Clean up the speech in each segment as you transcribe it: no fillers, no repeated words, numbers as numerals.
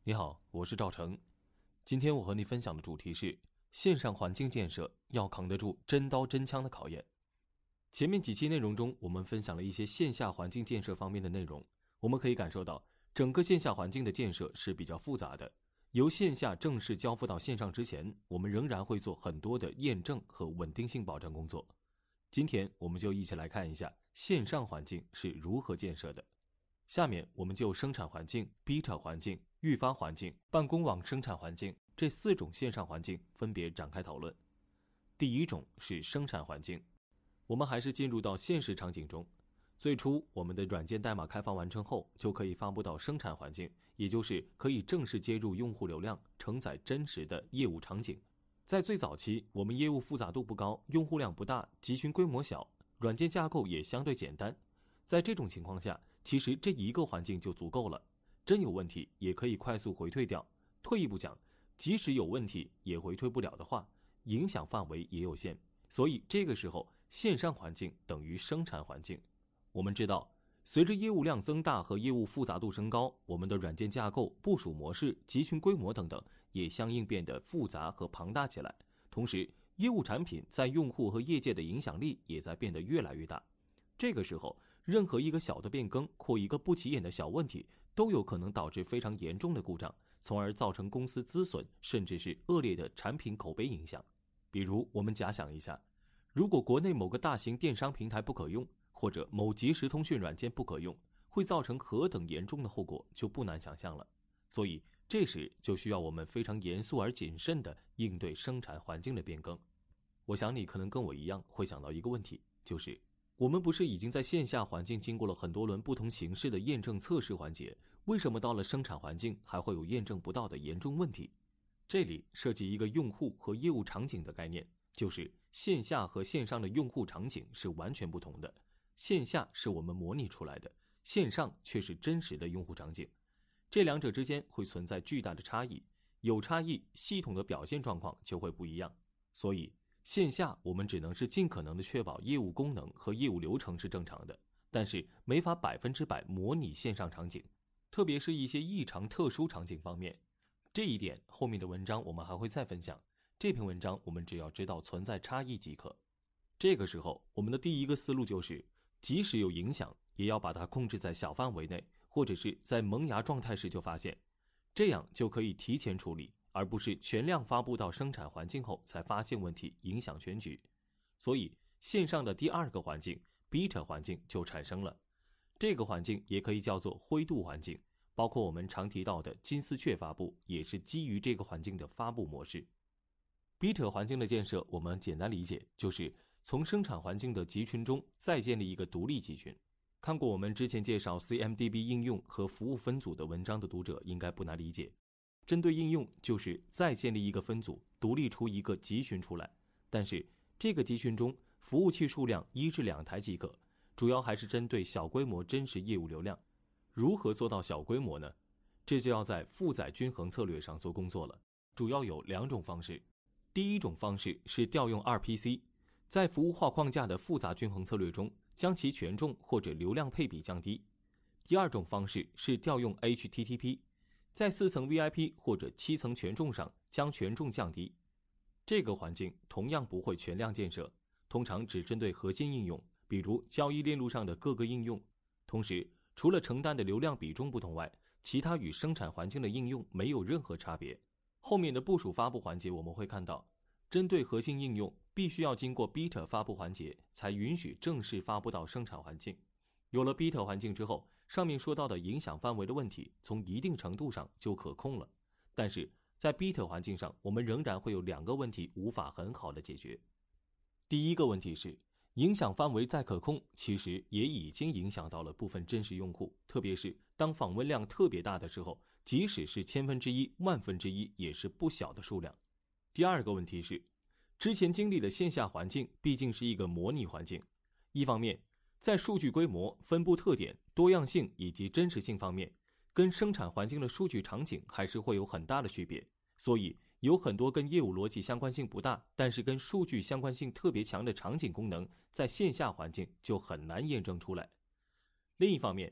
你好，我是赵成。今天我和你分享的主题是线上环境建设要扛得住真刀真枪的考验。前面几期内容中，我们分享了一些线下环境建设方面的内容，我们可以感受到整个线下环境的建设是比较复杂的。由线下正式交付到线上之前，我们仍然会做很多的验证和稳定性保障工作。今天我们就一起来看一下线上环境是如何建设的。下面我们就生产环境、beta 环境、预发环境、办公网生产环境这4种线上环境分别展开讨论。第一种是生产环境，我们还是进入到现实场景中。最初我们的软件代码开发完成后，就可以发布到生产环境，也就是可以正式接入用户流量，承载真实的业务场景。在最早期，我们业务复杂度不高，用户量不大，集群规模小，软件架构也相对简单。在这种情况下，其实这一个环境就足够了，真有问题也可以快速回退掉。退一步讲，即使有问题也回退不了的话，影响范围也有限。所以这个时候，线上环境等于生产环境。我们知道，随着业务量增大和业务复杂度升高，我们的软件架构、部署模式、集群规模等等也相应变得复杂和庞大起来。同时，业务产品在用户和业界的影响力也在变得越来越大。这个时候，任何一个小的变更或一个不起眼的小问题，都有可能导致非常严重的故障，从而造成公司资损，甚至是恶劣的产品口碑影响。比如，我们假想一下，如果国内某个大型电商平台不可用，或者某即时通讯软件不可用，会造成何等严重的后果，就不难想象了。所以，这时就需要我们非常严肃而谨慎地应对生产环境的变更。我想你可能跟我一样会想到一个问题，就是我们不是已经在线下环境经过了很多轮不同形式的验证测试环节，为什么到了生产环境还会有验证不到的严重问题？这里涉及一个用户和业务场景的概念，就是线下和线上的用户场景是完全不同的。线下是我们模拟出来的，线上却是真实的用户场景。这两者之间会存在巨大的差异，有差异，系统的表现状况就会不一样。所以线下我们只能是尽可能的确保业务功能和业务流程是正常的，但是没法100%模拟线上场景，特别是一些异常特殊场景方面。这一点后面的文章我们还会再分享，这篇文章我们只要知道存在差异即可。这个时候我们的第一个思路就是，即使有影响，也要把它控制在小范围内，或者是在萌芽状态时就发现，这样就可以提前处理，而不是全量发布到生产环境后才发现问题，影响全局。所以线上的第二个环境 beta 环境就产生了。这个环境也可以叫做灰度环境，包括我们常提到的金丝雀发布也是基于这个环境的发布模式。beta 环境的建设我们简单理解，就是从生产环境的集群中再建立一个独立集群。看过我们之前介绍 CMDB 应用和服务分组的文章的读者应该不难理解。针对应用就是再建立一个分组，独立出一个集群出来，但是这个集群中服务器数量1至2台即可，主要还是针对小规模真实业务流量。如何做到小规模呢？这就要在负载均衡策略上做工作了，主要有2种方式。第一种方式是调用 RPC， 在服务化框架的复杂均衡策略中，将其权重或者流量配比降低。第二种方式是调用 HTTP， 在4层 VIP 或者7层权重上将权重降低。这个环境同样不会全量建设，通常只针对核心应用，比如交易链路上的各个应用。同时，除了承担的流量比重不同外，其他与生产环境的应用没有任何差别。后面的部署发布环节我们会看到，针对核心应用必须要经过 beta 发布环节才允许正式发布到生产环境。有了 beta 环境之后，上面说到的影响范围的问题从一定程度上就可控了。但是在 beta 环境上，我们仍然会有2个问题无法很好的解决。第一个问题是，影响范围再可控，其实也已经影响到了部分真实用户，特别是当访问量特别大的时候，即使是1/1000、1/1000也是不小的数量。第二个问题是，之前经历的线下环境毕竟是一个模拟环境，一方面在数据规模、分布特点、多样性以及真实性方面，跟生产环境的数据场景还是会有很大的区别，所以有很多跟业务逻辑相关性不大，但是跟数据相关性特别强的场景功能，在线下环境就很难验证出来。另一方面，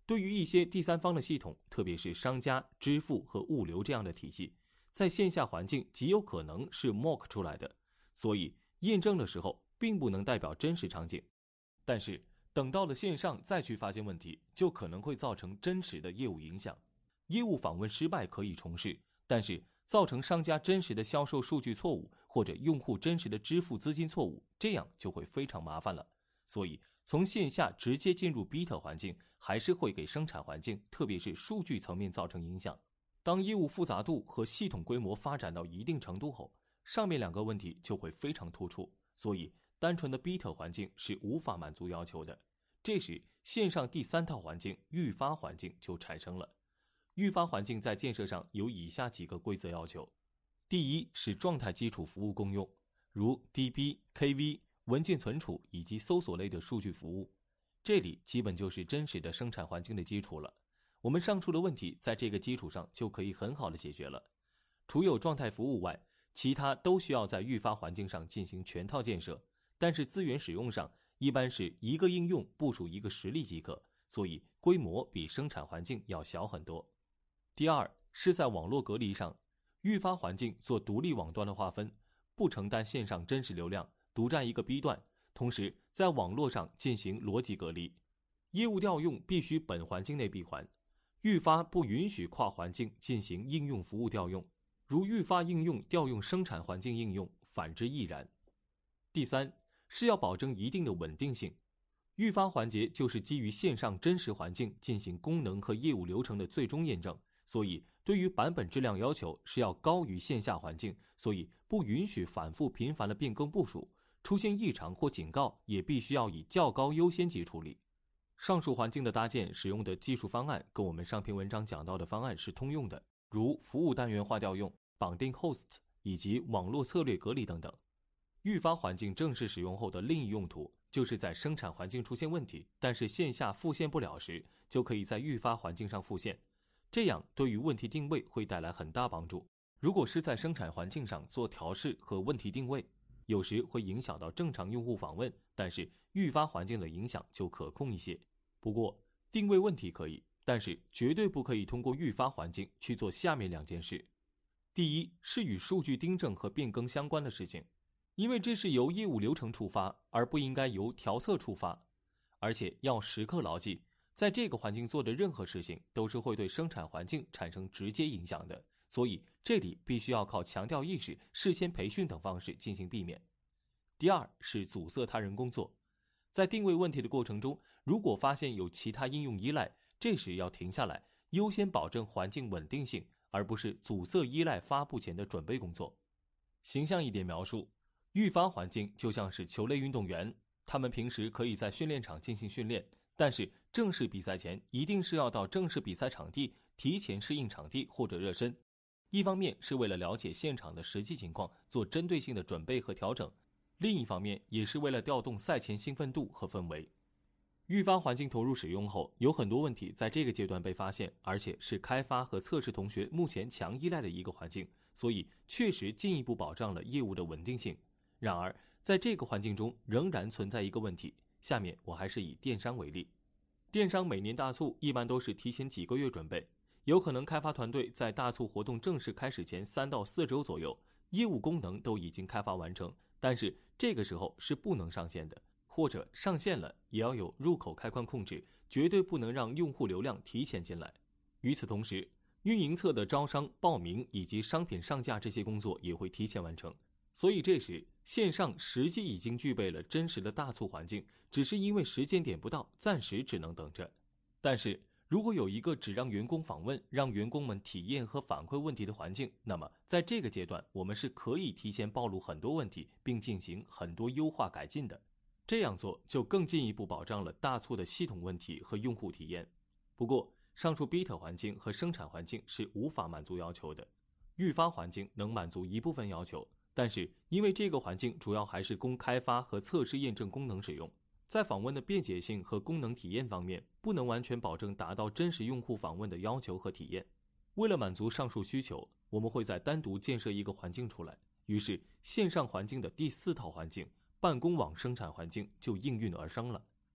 对于一些第三方的系统，特别是商家、支付和物流这样的体系，在线下环境极有可能是 mock 出来的，所以验证的时候并不能代表真实场景。但是等到了线上再去发现问题，就可能会造成真实的业务影响。业务访问失败可以重试，但是造成商家真实的销售数据错误，或者用户真实的支付资金错误，这样就会非常麻烦了。所以从线下直接进入 beta 环境，还是会给生产环境，特别是数据层面造成影响。当业务复杂度和系统规模发展到一定程度后，上面两个问题就会非常突出，所以单纯的 beta 环境是无法满足要求的。这时线上第三套环境预发环境就产生了。预发环境在建设上有以下几个规则要求。第一是状态基础服务共用，如 DB、KV、文件存储以及搜索类的数据服务，这里基本就是真实的生产环境的基础了。我们上述的问题在这个基础上就可以很好的解决了。除有状态服务外，其他都需要在预发环境上进行全套建设，但是资源使用上一般是一个应用部署一个实例即可，所以规模比生产环境要小很多。第二是在网络隔离上，预发环境做独立网端的划分，不承担线上真实流量，独占一个 B 段，同时在网络上进行逻辑隔离。业务调用必须本环境内闭环，预发不允许跨环境进行应用服务调用，如预发应用调用生产环境应用，反之亦然。第三是要保证一定的稳定性，预发环节就是基于线上真实环境进行功能和业务流程的最终验证，所以对于版本质量要求是要高于线下环境，所以不允许反复频繁的变更部署，出现异常或警告也必须要以较高优先级处理。上述环境的搭建使用的技术方案跟我们上篇文章讲到的方案是通用的，如服务单元化调用、绑定 host 以及网络策略隔离等等。预发环境正式使用后的另一用途，就是在生产环境出现问题，但是线下复现不了时，就可以在预发环境上复现，这样对于问题定位会带来很大帮助。如果是在生产环境上做调试和问题定位，有时会影响到正常用户访问，但是预发环境的影响就可控一些。不过定位问题可以，但是绝对不可以通过预发环境去做下面两件事。第一是与数据订正和变更相关的事情，因为这是由业务流程触发，而不应该由调测触发。而且要时刻牢记，在这个环境做的任何事情都是会对生产环境产生直接影响的，所以这里必须要靠强调意识、事先培训等方式进行避免。第二是阻塞他人工作，在定位问题的过程中，如果发现有其他应用依赖，这时要停下来，优先保证环境稳定性，而不是阻塞依赖发布前的准备工作。形象一点描述，预发环境就像是球类运动员，他们平时可以在训练场进行训练，但是正式比赛前一定是要到正式比赛场地提前适应场地或者热身。一方面是为了了解现场的实际情况，做针对性的准备和调整，另一方面也是为了调动赛前兴奋度和氛围。预发环境投入使用后，有很多问题在这个阶段被发现，而且是开发和测试同学目前强依赖的一个环境，所以确实进一步保障了业务的稳定性。然而在这个环境中仍然存在一个问题，下面我还是以电商为例。电商每年大促一般都是提前几个月准备，有可能开发团队在大促活动正式开始前3到4周左右，业务功能都已经开发完成，但是这个时候是不能上线的，或者上线了也要有入口开关控制，绝对不能让用户流量提前进来。与此同时，运营侧的招商、报名以及商品上架这些工作也会提前完成，所以这时线上实际已经具备了真实的大促环境，只是因为时间点不到，暂时只能等着。但是如果有一个只让员工访问、让员工们体验和反馈问题的环境，那么在这个阶段我们是可以提前暴露很多问题，并进行很多优化改进的。这样做就更进一步保障了大促的系统问题和用户体验。不过上述 beta 环境和生产环境是无法满足要求的，预发环境能满足一部分要求，但是因为这个环境主要还是供开发和测试验证功能使用，在访问的便捷性和功能体验方面不能完全保证达到真实用户访问的要求和体验。为了满足上述需求，我们会再单独建设一个环境出来，于是线上环境的第4套环境办公网生产环境就应运而生了。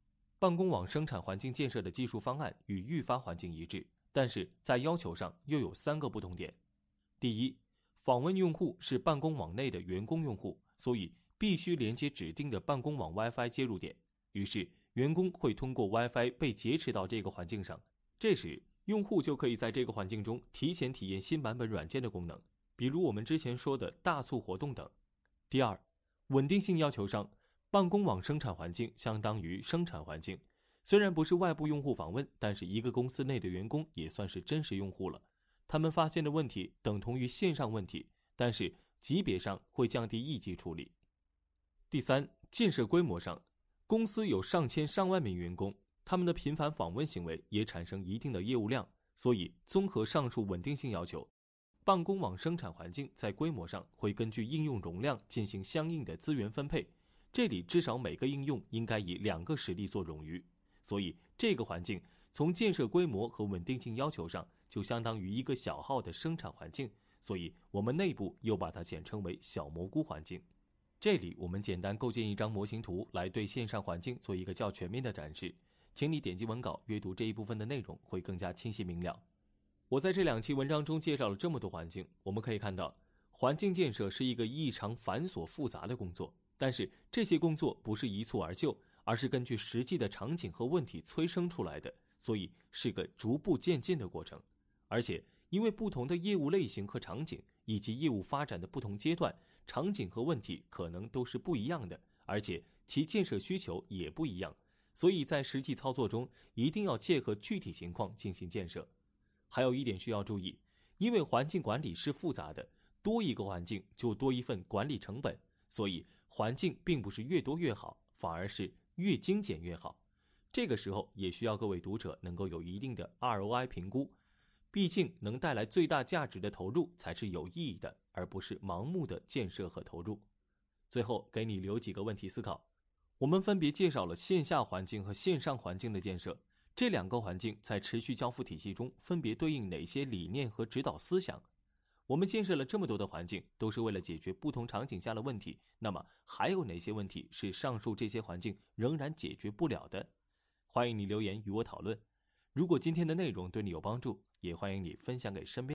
办公网生产环境建设的技术方案与预发环境一致，但是在要求上又有3个不同点。第一，访问用户是办公网内的员工用户，所以必须连接指定的办公网 WiFi 接入点，于是员工会通过 WiFi 被劫持到这个环境上，这时用户就可以在这个环境中提前体验新版本软件的功能，比如我们之前说的大促活动等。第二，稳定性要求上，办公网生产环境相当于生产环境，虽然不是外部用户访问，但是一个公司内的员工也算是真实用户了。他们发现的问题等同于线上问题，但是级别上会降低1级处理。第三，建设规模上，公司有上千上万名员工，他们的频繁访问行为也产生一定的业务量，所以综合上述稳定性要求，办公网生产环境在规模上会根据应用容量进行相应的资源分配，这里至少每个应用应该以2个实例做冗余，所以这个环境从建设规模和稳定性要求上就相当于一个小号的生产环境，所以我们内部又把它简称为小蘑菇环境。这里我们简单构建一张模型图来对线上环境做一个较全面的展示，请你点击文稿阅读这一部分的内容会更加清晰明了。我在这2期文章中介绍了这么多环境，我们可以看到环境建设是一个异常繁琐复杂的工作，但是这些工作不是一蹴而就，而是根据实际的场景和问题催生出来的，所以是个逐步渐进的过程。而且因为不同的业务类型和场景，以及业务发展的不同阶段，场景和问题可能都是不一样的，而且其建设需求也不一样，所以在实际操作中一定要切合具体情况进行建设。还有一点需要注意，因为环境管理是复杂的，多一个环境就多一份管理成本，所以环境并不是越多越好，反而是越精简越好。这个时候也需要各位读者能够有一定的 ROI 评估，毕竟能带来最大价值的投入才是有意义的，而不是盲目的建设和投入。最后给你留几个问题思考，我们分别介绍了线下环境和线上环境的建设，这2个环境在持续交付体系中分别对应哪些理念和指导思想？我们建设了这么多的环境，都是为了解决不同场景下的问题，那么还有哪些问题是上述这些环境仍然解决不了的？欢迎你留言与我讨论。如果今天的内容对你有帮助，也欢迎你分享给身边